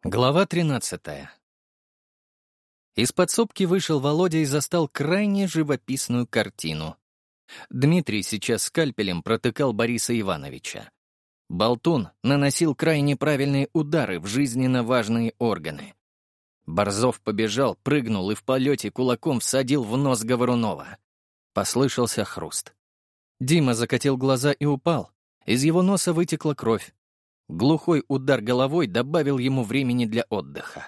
Глава 13. Из подсобки вышел Володя и застал крайне живописную картину. Дмитрий сейчас скальпелем протыкал Бориса Ивановича. Болтун наносил крайне правильные удары в жизненно важные органы. Борзов побежал, прыгнул и в полете кулаком всадил в нос Говорунова. Послышался хруст. Дима закатил глаза и упал. Из его носа вытекла кровь. Глухой удар головой добавил ему времени для отдыха.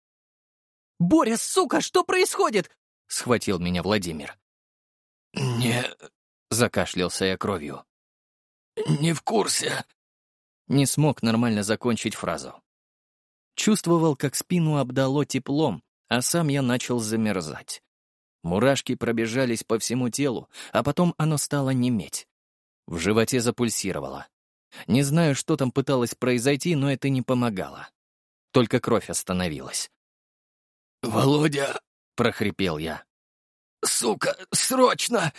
«Боря, сука, что происходит?» — схватил меня Владимир. «Не...» — закашлялся я кровью. «Не в курсе». Не смог нормально закончить фразу. Чувствовал, как спину обдало теплом, а сам я начал замерзать. Мурашки пробежались по всему телу, а потом оно стало неметь. В животе запульсировало. Не знаю, что там пыталось произойти, но это не помогало. Только кровь остановилась. «Володя!» — прохрипел я. «Сука, срочно!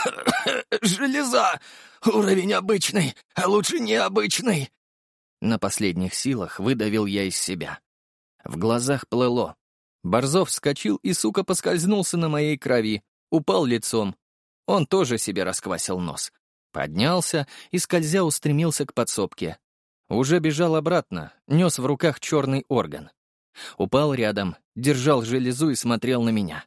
Железа! Уровень обычный, а лучше необычный!» На последних силах выдавил я из себя. В глазах плыло. Борзов вскочил и, сука, поскользнулся на моей крови, упал лицом. Он тоже себе расквасил нос. Поднялся и, скользя, устремился к подсобке. Уже бежал обратно, нес в руках черный орган. Упал рядом, держал железу и смотрел на меня.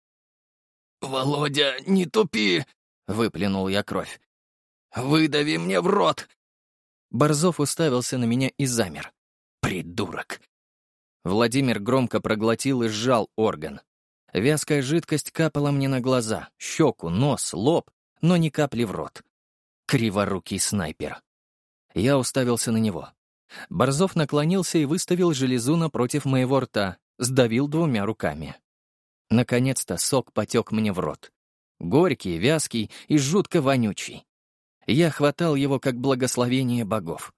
«Володя, не тупи!» — выплюнул я кровь. «Выдави мне в рот!» Борзов уставился на меня и замер. Придурок! Владимир громко проглотил и сжал орган. Вязкая жидкость капала мне на глаза, щеку, нос, лоб, но ни капли в рот. Криворукий снайпер. Я уставился на него. Борзов наклонился и выставил железу напротив моего рта, сдавил двумя руками. Наконец-то сок потек мне в рот. Горький, вязкий и жутко вонючий. Я хватал его как благословение богов.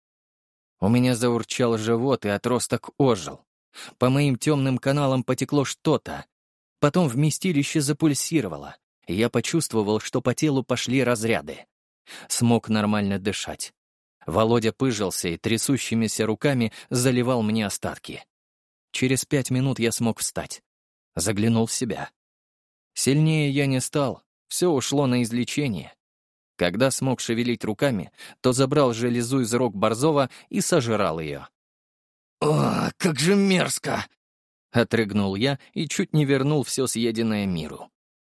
У меня заурчал живот, и отросток ожил. По моим темным каналам потекло что-то. Потом вместилище запульсировало, и я почувствовал, что по телу пошли разряды. Смог нормально дышать. Володя пыжился и трясущимися руками заливал мне остатки. Через 5 минут я смог встать. Заглянул в себя. Сильнее я не стал, все ушло на излечение. Когда смог шевелить руками, то забрал железу из рук Борзова и сожрал ее. «О, как же мерзко!» — отрыгнул я и чуть не вернул все съеденное миру.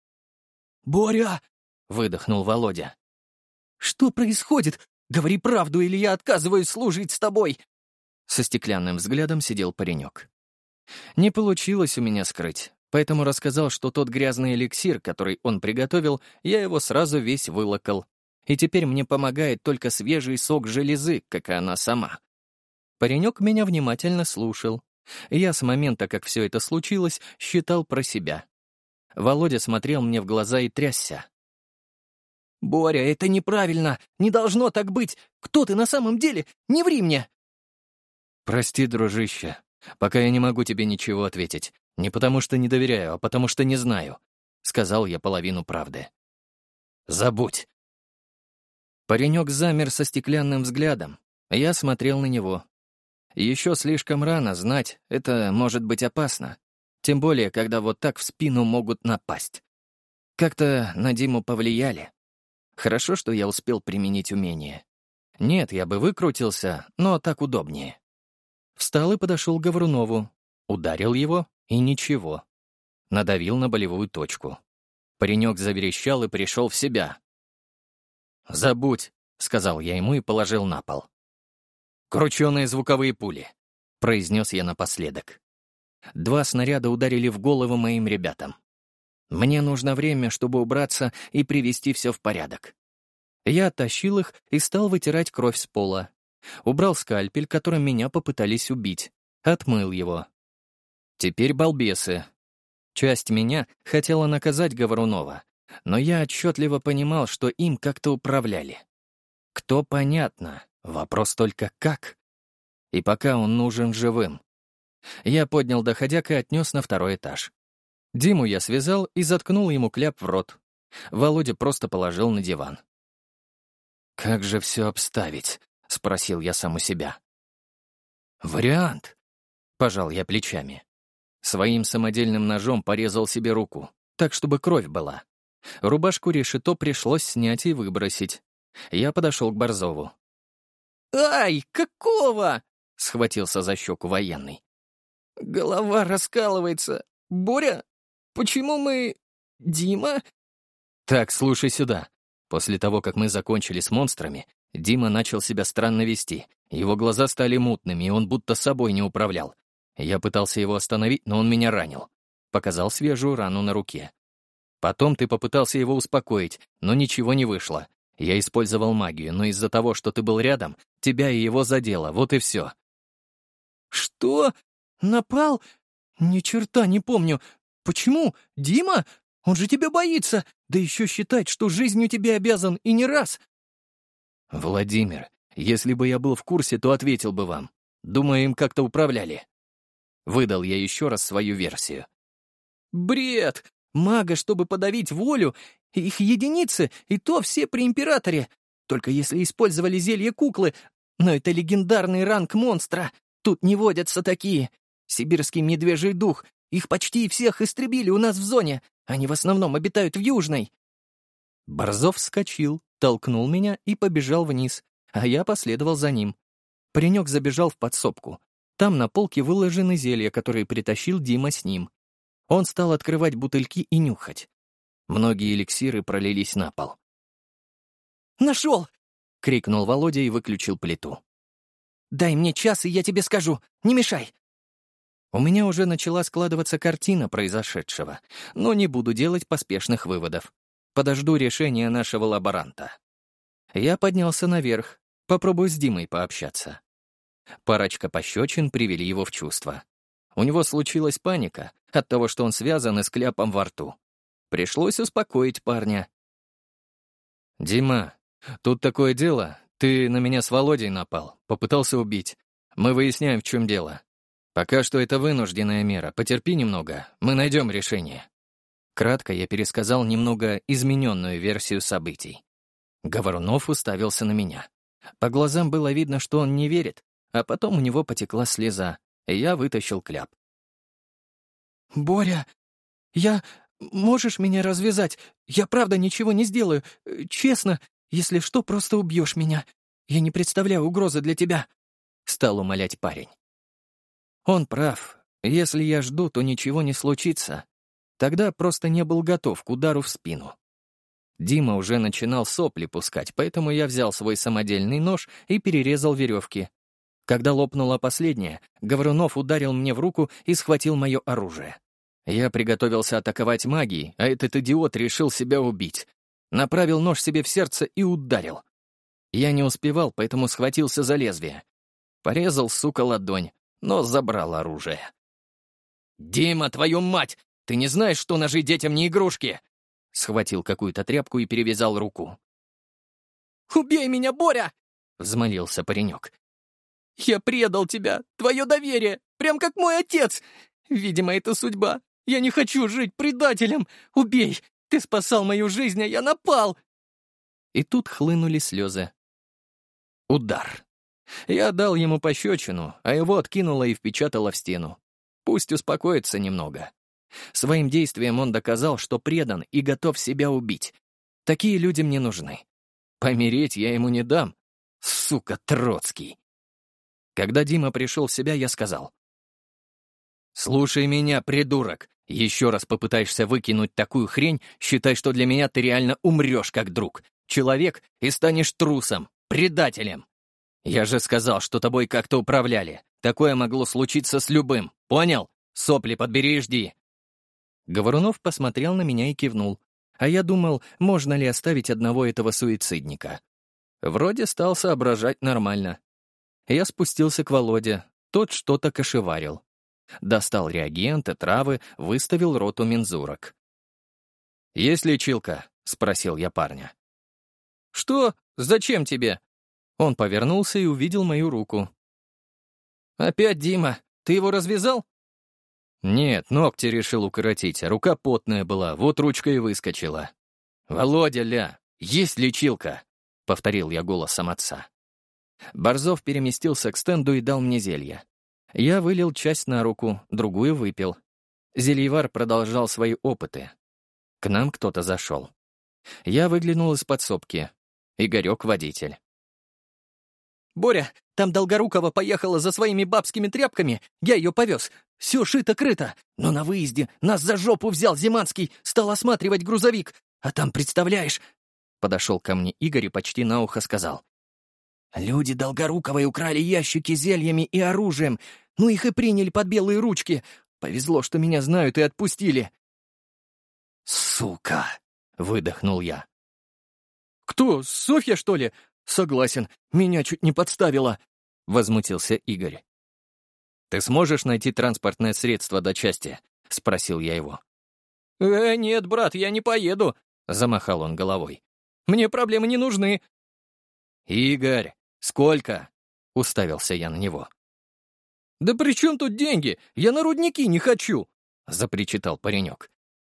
«Боря!» — выдохнул Володя. «Что происходит? Говори правду, или я отказываюсь служить с тобой!» Со стеклянным взглядом сидел паренек. Не получилось у меня скрыть, поэтому рассказал, что тот грязный эликсир, который он приготовил, я его сразу весь вылокал. И теперь мне помогает только свежий сок железы, как и она сама. Паренек меня внимательно слушал. Я с момента, как все это случилось, считал про себя. Володя смотрел мне в глаза и трясся. «Боря, это неправильно! Не должно так быть! Кто ты на самом деле? Не ври мне!» «Прости, дружище, пока я не могу тебе ничего ответить. Не потому что не доверяю, а потому что не знаю», — сказал я половину правды. «Забудь». Паренек замер со стеклянным взглядом. Я смотрел на него. Еще слишком рано знать, это может быть опасно. Тем более, когда вот так в спину могут напасть. Как-то на Диму повлияли. Хорошо, что я успел применить умение. Нет, я бы выкрутился, но так удобнее. Встал и подошел к Говорунову. Ударил его, и ничего. Надавил на болевую точку. Паренек заверещал и пришел в себя. «Забудь», — сказал я ему и положил на пол. «Крученые звуковые пули», — произнес я напоследок. 2 снаряда ударили в голову моим ребятам. Мне нужно время, чтобы убраться и привести все в порядок. Я оттащил их и стал вытирать кровь с пола. Убрал скальпель, которым меня попытались убить. Отмыл его. Теперь балбесы. Часть меня хотела наказать Говорунова, но я отчетливо понимал, что им как-то управляли. Кто — понятно, вопрос только как. И пока он нужен живым. Я поднял доходяк и отнес на 2-й этаж. Диму я связал и заткнул ему кляп в рот. Володя просто положил на диван. «Как же все обставить?» — спросил я сам у себя. «Вариант. Пожал я плечами. Своим самодельным ножом порезал себе руку, так, чтобы кровь была. Рубашку решето пришлось снять и выбросить. Я подошел к Борзову. «Ай, какого?» — схватился за щеку военный. «Голова раскалывается. Боря, почему мы... Дима?» «Так, слушай сюда. После того, как мы закончили с монстрами, Дима начал себя странно вести. Его глаза стали мутными, и он будто собой не управлял. Я пытался его остановить, но он меня ранил. Показал свежую рану на руке. Потом ты попытался его успокоить, но ничего не вышло. Я использовал магию, но из-за того, что ты был рядом, тебя и его задело, вот и все». «Что? Напал? Ни черта не помню. Почему? Дима? Он же тебя боится. Да еще считает, что жизнью тебе обязан, и не раз». «Владимир, если бы я был в курсе, то ответил бы вам. Думаю, им как-то управляли». Выдал я еще раз свою версию. «Бред! Мага, чтобы подавить волю, их единицы, и то все при императоре. Только если использовали зелье куклы, но это легендарный ранг монстра. Тут не водятся такие. Сибирский медвежий дух, их почти всех истребили у нас в зоне. Они в основном обитают в Южной». Борзов вскочил, толкнул меня и побежал вниз, а я последовал за ним. Паренек забежал в подсобку. Там на полке выложены зелья, которые притащил Дима с ним. Он стал открывать бутыльки и нюхать. Многие эликсиры пролились на пол. «Нашел!» — крикнул Володя и выключил плиту. «Дай мне час, и я тебе скажу. Не мешай!» У меня уже начала складываться картина произошедшего, но не буду делать поспешных выводов. Подожду решения нашего лаборанта. Я поднялся наверх, попробую с Димой пообщаться. Парочка пощечин привели его в чувство. У него случилась паника от того, что он связан и с кляпом во рту. Пришлось успокоить парня. «Дима, тут такое дело. Ты на меня с Володей напал, попытался убить. Мы выясняем, в чем дело. Пока что это вынужденная мера. Потерпи немного, мы найдем решение». Кратко я пересказал немного измененную версию событий. Говорунов уставился на меня. По глазам было видно, что он не верит, а потом у него потекла слеза, и я вытащил кляп. «Боря, можешь меня развязать? Я правда ничего не сделаю. Честно, если что, просто убьешь меня. Я не представляю угрозы для тебя», — стал умолять парень. Он прав. Если я жду, то ничего не случится. Тогда просто не был готов к удару в спину. Дима уже начинал сопли пускать, поэтому я взял свой самодельный нож и перерезал веревки. Когда лопнула последняя, Говорунов ударил мне в руку и схватил мое оружие. Я приготовился атаковать магией, а этот идиот решил себя убить. Направил нож себе в сердце и ударил. Я не успевал, поэтому схватился за лезвие. Порезал, сука, ладонь, но забрал оружие. «Дима, твою мать! Ты не знаешь, что ножи детям не игрушки?» Схватил какую-то тряпку и перевязал руку. «Убей меня, Боря!» — взмолился паренек. «Я предал тебя, твое доверие, прям как мой отец. Видимо, это судьба. Я не хочу жить предателем. Убей! Ты спасал мою жизнь, а я напал!» И тут хлынули слезы. Удар. Я дал ему пощечину, а его откинуло и впечатало в стену. Пусть успокоится немного. Своим действием он доказал, что предан и готов себя убить. Такие люди мне нужны. Помереть я ему не дам. Сука, Троцкий. Когда Дима пришел в себя, я сказал: «Слушай меня, придурок. Еще раз попытаешься выкинуть такую хрень, считай, что для меня ты реально умрешь как друг, человек, и станешь трусом, предателем. Я же сказал, что тобой как-то управляли. Такое могло случиться с любым. Понял? Сопли подбери и жди». Говорунов посмотрел на меня и кивнул. А я думал, можно ли оставить одного этого суицидника. Вроде стал соображать нормально. Я спустился к Володе. Тот что-то кошеварил. Достал реагенты, травы, выставил роту мензурок. «Есть лечилка?» — спросил я парня. «Что? Зачем тебе?» Он повернулся и увидел мою руку. «Опять Дима? Ты его развязал?» «Нет, ногти решил укоротить, а рука потная была, вот ручка и выскочила». «Володя, есть лечилка!» — повторил я голосом отца. Борзов переместился к стенду и дал мне зелье. Я вылил часть на руку, другую выпил. Зельевар продолжал свои опыты. К нам кто-то зашел. Я выглянул из подсобки. Игорек — водитель. «Боря, там Долгорукова поехала за своими бабскими тряпками, я ее повез. Все шито-крыто, но на выезде нас за жопу взял Зиманский, стал осматривать грузовик. А там, представляешь...» Подошел ко мне Игорь и почти на ухо сказал. «Люди Долгоруковой украли ящики с зельями и оружием, ну их и приняли под белые ручки. Повезло, что меня знают и отпустили». «Сука!» — выдохнул я. «Кто, Софья, что ли?» «Согласен, меня чуть не подставила», — возмутился Игорь. «Ты сможешь найти транспортное средство до части?» — спросил я его. Нет, брат, я не поеду», — замахал он головой. «Мне проблемы не нужны». «Игорь, сколько?» — уставился я на него. «Да при чем тут деньги? Я на рудники не хочу», — запричитал паренек.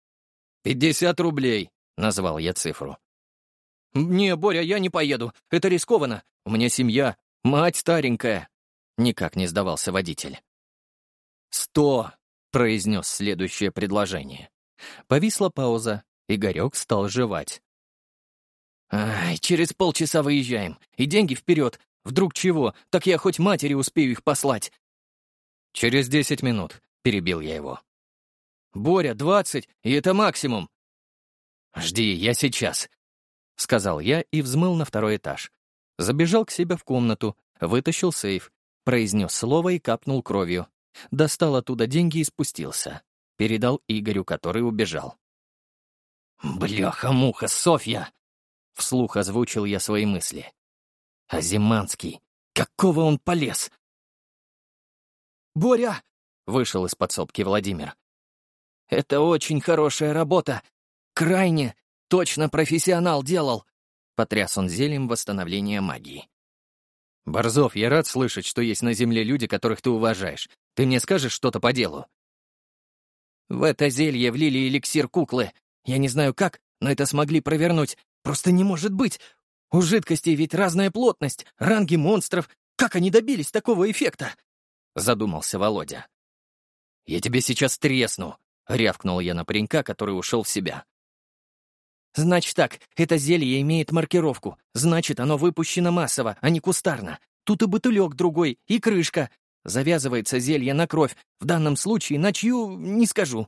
50 рублей», — назвал я цифру. «Не, Боря, я не поеду. Это рискованно. У меня семья, мать старенькая». Никак не сдавался водитель. 100, — произнес следующее предложение. Повисла пауза. Игорек стал жевать. «Ай, через полчаса выезжаем. И деньги вперед. Вдруг чего, так я хоть матери успею их послать». «Через 10 минут», — перебил я его. «Боря, 20, и это максимум». «Жди, я сейчас», — сказал я и взмыл на второй этаж. Забежал к себе в комнату, вытащил сейф, произнес слово и капнул кровью. Достал оттуда деньги и спустился. Передал Игорю, который убежал. «Бляха-муха, Софья!» — вслух озвучил я свои мысли. «А Зиманский? Какого он полез?» «Боря!» — вышел из подсобки Владимир. «Это очень хорошая работа. Крайне, точно профессионал делал», — потряс он зельем восстановления магии. «Борзов, я рад слышать, что есть на Земле люди, которых ты уважаешь. Ты мне скажешь что-то по делу?» «В это зелье влили эликсир куклы. Я не знаю как, но это смогли провернуть. Просто не может быть. У жидкостей ведь разная плотность, ранги монстров. Как они добились такого эффекта?» — задумался Володя. «Я тебе сейчас тресну», — рявкнул я на паренька, который ушел в себя. «Значит так, это зелье имеет маркировку. Значит, оно выпущено массово, а не кустарно. Тут и бутылек другой, и крышка. Завязывается зелье на кровь. В данном случае на чью — не скажу».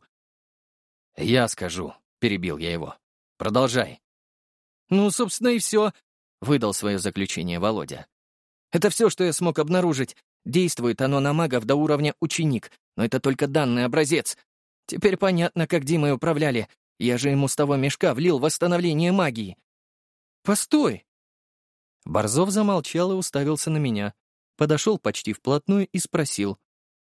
«Я скажу», — перебил я его. «Продолжай». «Ну, собственно, и все», — выдал свое заключение Володя. «Это все, что я смог обнаружить. Действует оно на магов до уровня ученик, но это только данный образец. Теперь понятно, как Димой управляли. Я же ему с того мешка влил восстановление магии». «Постой!» Борзов замолчал и уставился на меня. Подошел почти вплотную и спросил.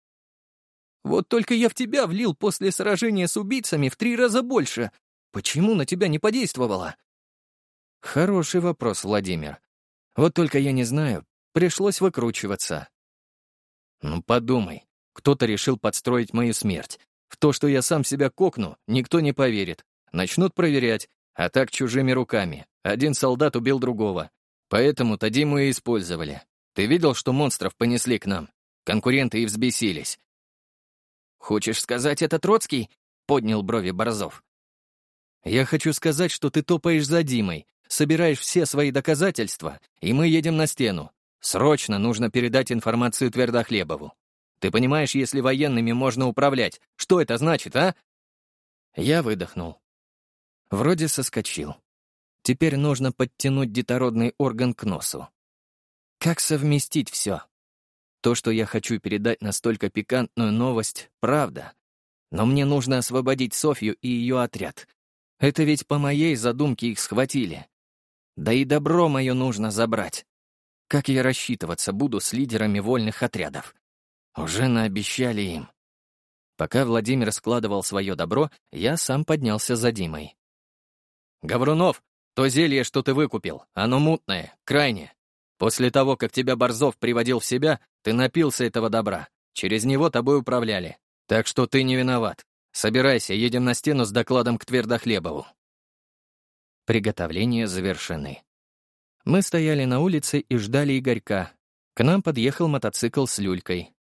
«Вот только я в тебя влил после сражения с убийцами в 3 раза больше. Почему на тебя не подействовало?» «Хороший вопрос, Владимир. Вот только я не знаю, пришлось выкручиваться». «Ну подумай, кто-то решил подстроить мою смерть. В то, что я сам себя кокну, никто не поверит. Начнут проверять, а так чужими руками. Один солдат убил другого. Поэтому-то Диму и использовали. Ты видел, что монстров понесли к нам? Конкуренты и взбесились». «Хочешь сказать, это Троцкий?» — поднял брови Борзов. «Я хочу сказать, что ты топаешь за Димой, собираешь все свои доказательства, и мы едем на стену. Срочно нужно передать информацию Твердохлебову. Ты понимаешь, если военными можно управлять, что это значит, а?» Я выдохнул. Вроде соскочил. Теперь нужно подтянуть детородный орган к носу. Как совместить все? То, что я хочу передать настолько пикантную новость, правда. Но мне нужно освободить Софью и ее отряд. Это ведь по моей задумке их схватили. Да и добро мое нужно забрать. Как я рассчитываться буду с лидерами вольных отрядов? Уже наобещали им. Пока Владимир складывал свое добро, я сам поднялся за Димой. «Гаврунов, то зелье, что ты выкупил, оно мутное, крайне. После того, как тебя Борзов приводил в себя, ты напился этого добра. Через него тобой управляли. Так что ты не виноват. Собирайся, едем на стену с докладом к Твердохлебову». Приготовления завершены. Мы стояли на улице и ждали Игорька. К нам подъехал мотоцикл с люлькой.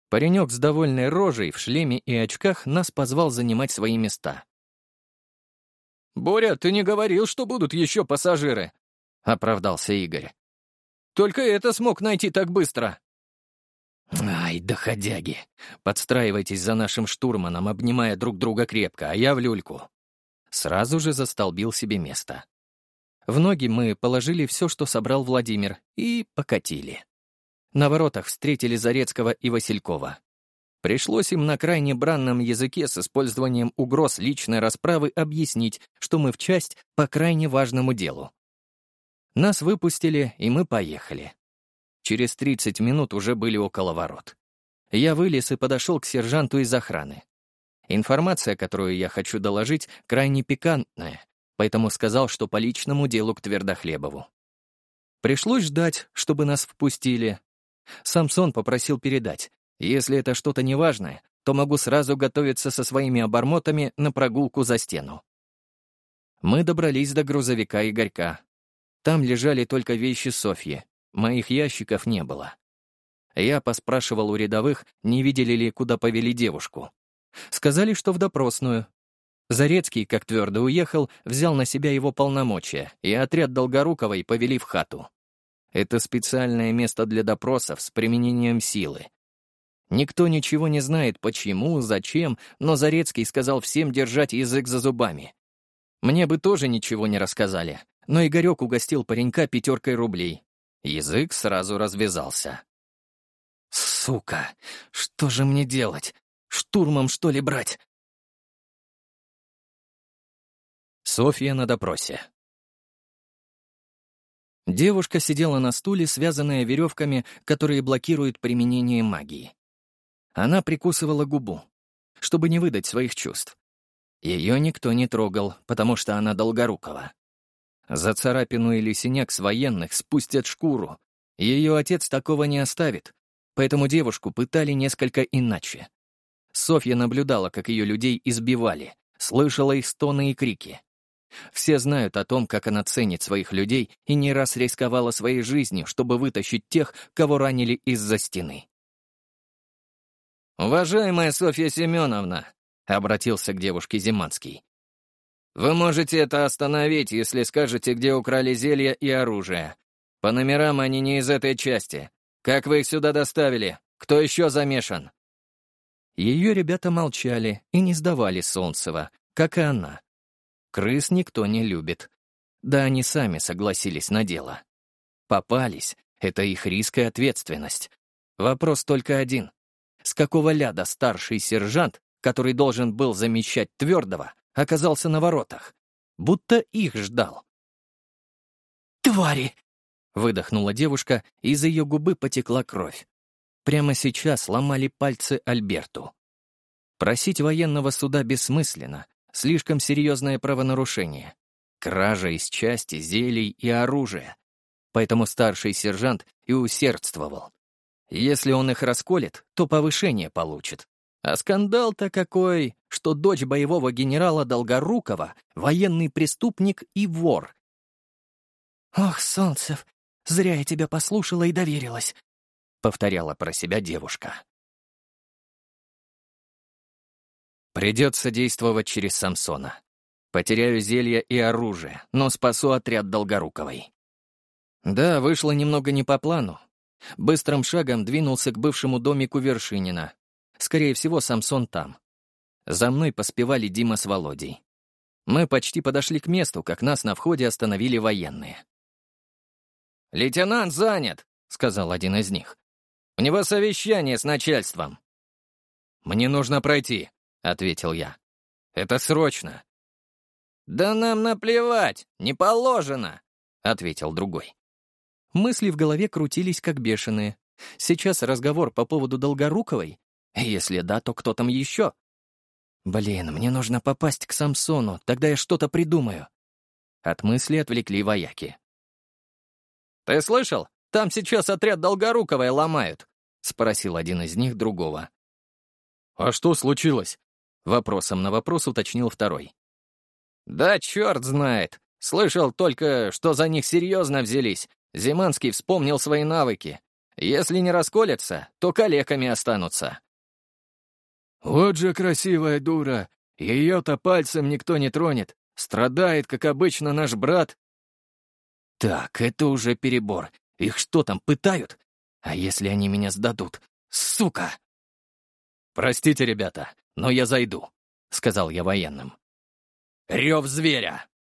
Паренек с довольной рожей в шлеме и очках нас позвал занимать свои места. «Боря, ты не говорил, что будут еще пассажиры?» — оправдался Игорь. «Только это смог найти так быстро». «Ай, доходяги! Подстраивайтесь за нашим штурманом, обнимая друг друга крепко, а я в люльку». Сразу же застолбил себе место. В ноги мы положили все, что собрал Владимир, и покатили. На воротах встретили Зарецкого и Василькова. Пришлось им на крайне бранном языке с использованием угроз личной расправы объяснить, что мы в часть по крайне важному делу. Нас выпустили, и мы поехали. Через 30 минут уже были около ворот. Я вылез и подошел к сержанту из охраны. Информация, которую я хочу доложить, крайне пикантная, поэтому сказал, что по личному делу к Твердохлебову. Пришлось ждать, чтобы нас впустили. Самсон попросил передать: если это что-то неважное, то могу сразу готовиться со своими обормотами на прогулку за стену. Мы добрались до грузовика Игорька. Там лежали только вещи Софьи, моих ящиков не было. Я поспрашивал у рядовых, не видели ли, куда повели девушку. Сказали, что в допросную. Зарецкий, как твердо уехал, взял на себя его полномочия, и отряд Долгоруковой повели в хату. Это специальное место для допросов с применением силы. Никто ничего не знает, почему, зачем, но Зарецкий сказал всем держать язык за зубами. Мне бы тоже ничего не рассказали, но Игорек угостил паренька 5 рублей. Язык сразу развязался. «Сука, что же мне делать? Штурмом, что ли, брать?» Софья на допросе. Девушка сидела на стуле, связанная веревками, которые блокируют применение магии. Она прикусывала губу, чтобы не выдать своих чувств. Ее никто не трогал, потому что она Долгорукова. За царапину или синяк с военных спустят шкуру. Ее отец такого не оставит, поэтому девушку пытали несколько иначе. Софья наблюдала, как ее людей избивали, слышала их стоны и крики. Все знают о том, как она ценит своих людей и не раз рисковала своей жизнью, чтобы вытащить тех, кого ранили из-за стены. «Уважаемая Софья Семеновна», — обратился к девушке Зиманский, «вы можете это остановить, если скажете, где украли зелья и оружие. По номерам они не из этой части. Как вы их сюда доставили? Кто еще замешан?» Ее ребята молчали и не сдавали Солнцева, как и она. Крыс никто не любит. Да они сами согласились на дело. Попались — это их риск и ответственность. Вопрос только один. С какого ляда старший сержант, который должен был замещать Твердого, оказался на воротах? Будто их ждал. «Твари!» — выдохнула девушка, и из ее губы потекла кровь. Прямо сейчас ломали пальцы Альберту. Просить военного суда бессмысленно. Слишком серьезное правонарушение. Кража из части, зелий и оружия. Поэтому старший сержант и усердствовал. Если он их расколет, то повышение получит. А скандал-то какой, что дочь боевого генерала Долгорукова — военный преступник и вор. «Ох, Солнцев, зря я тебя послушала и доверилась», — повторяла про себя девушка. Придется действовать через Самсона. Потеряю зелья и оружие, но спасу отряд Долгоруковой. Да, вышло немного не по плану. Быстрым шагом двинулся к бывшему домику Вершинина. Скорее всего, Самсон там. За мной поспевали Дима с Володей. Мы почти подошли к месту, как нас на входе остановили военные. «Лейтенант занят», — сказал один из них. «У него совещание с начальством». «Мне нужно пройти», — ответил я. «Это срочно». «Да нам наплевать, не положено», — ответил другой. Мысли в голове крутились как бешеные. Сейчас разговор по поводу Долгоруковой? Если да, то кто там еще? Блин, мне нужно попасть к Самсону, тогда я что-то придумаю. От мысли отвлекли вояки. «Ты слышал? Там сейчас отряд Долгоруковой ломают», — спросил один из них другого. «А что случилось?» — вопросом на вопрос уточнил второй. «Да черт знает. Слышал только, что за них серьезно взялись. Зиманский вспомнил свои навыки. Если не расколятся, то калеками останутся». Вот же красивая дура! Ее-то пальцем никто не тронет. Страдает, как обычно, наш брат. Так, это уже перебор. Их что там, пытают? А если они меня сдадут? Сука! «Простите, ребята, но я зайду», — сказал я военным. Рев зверя!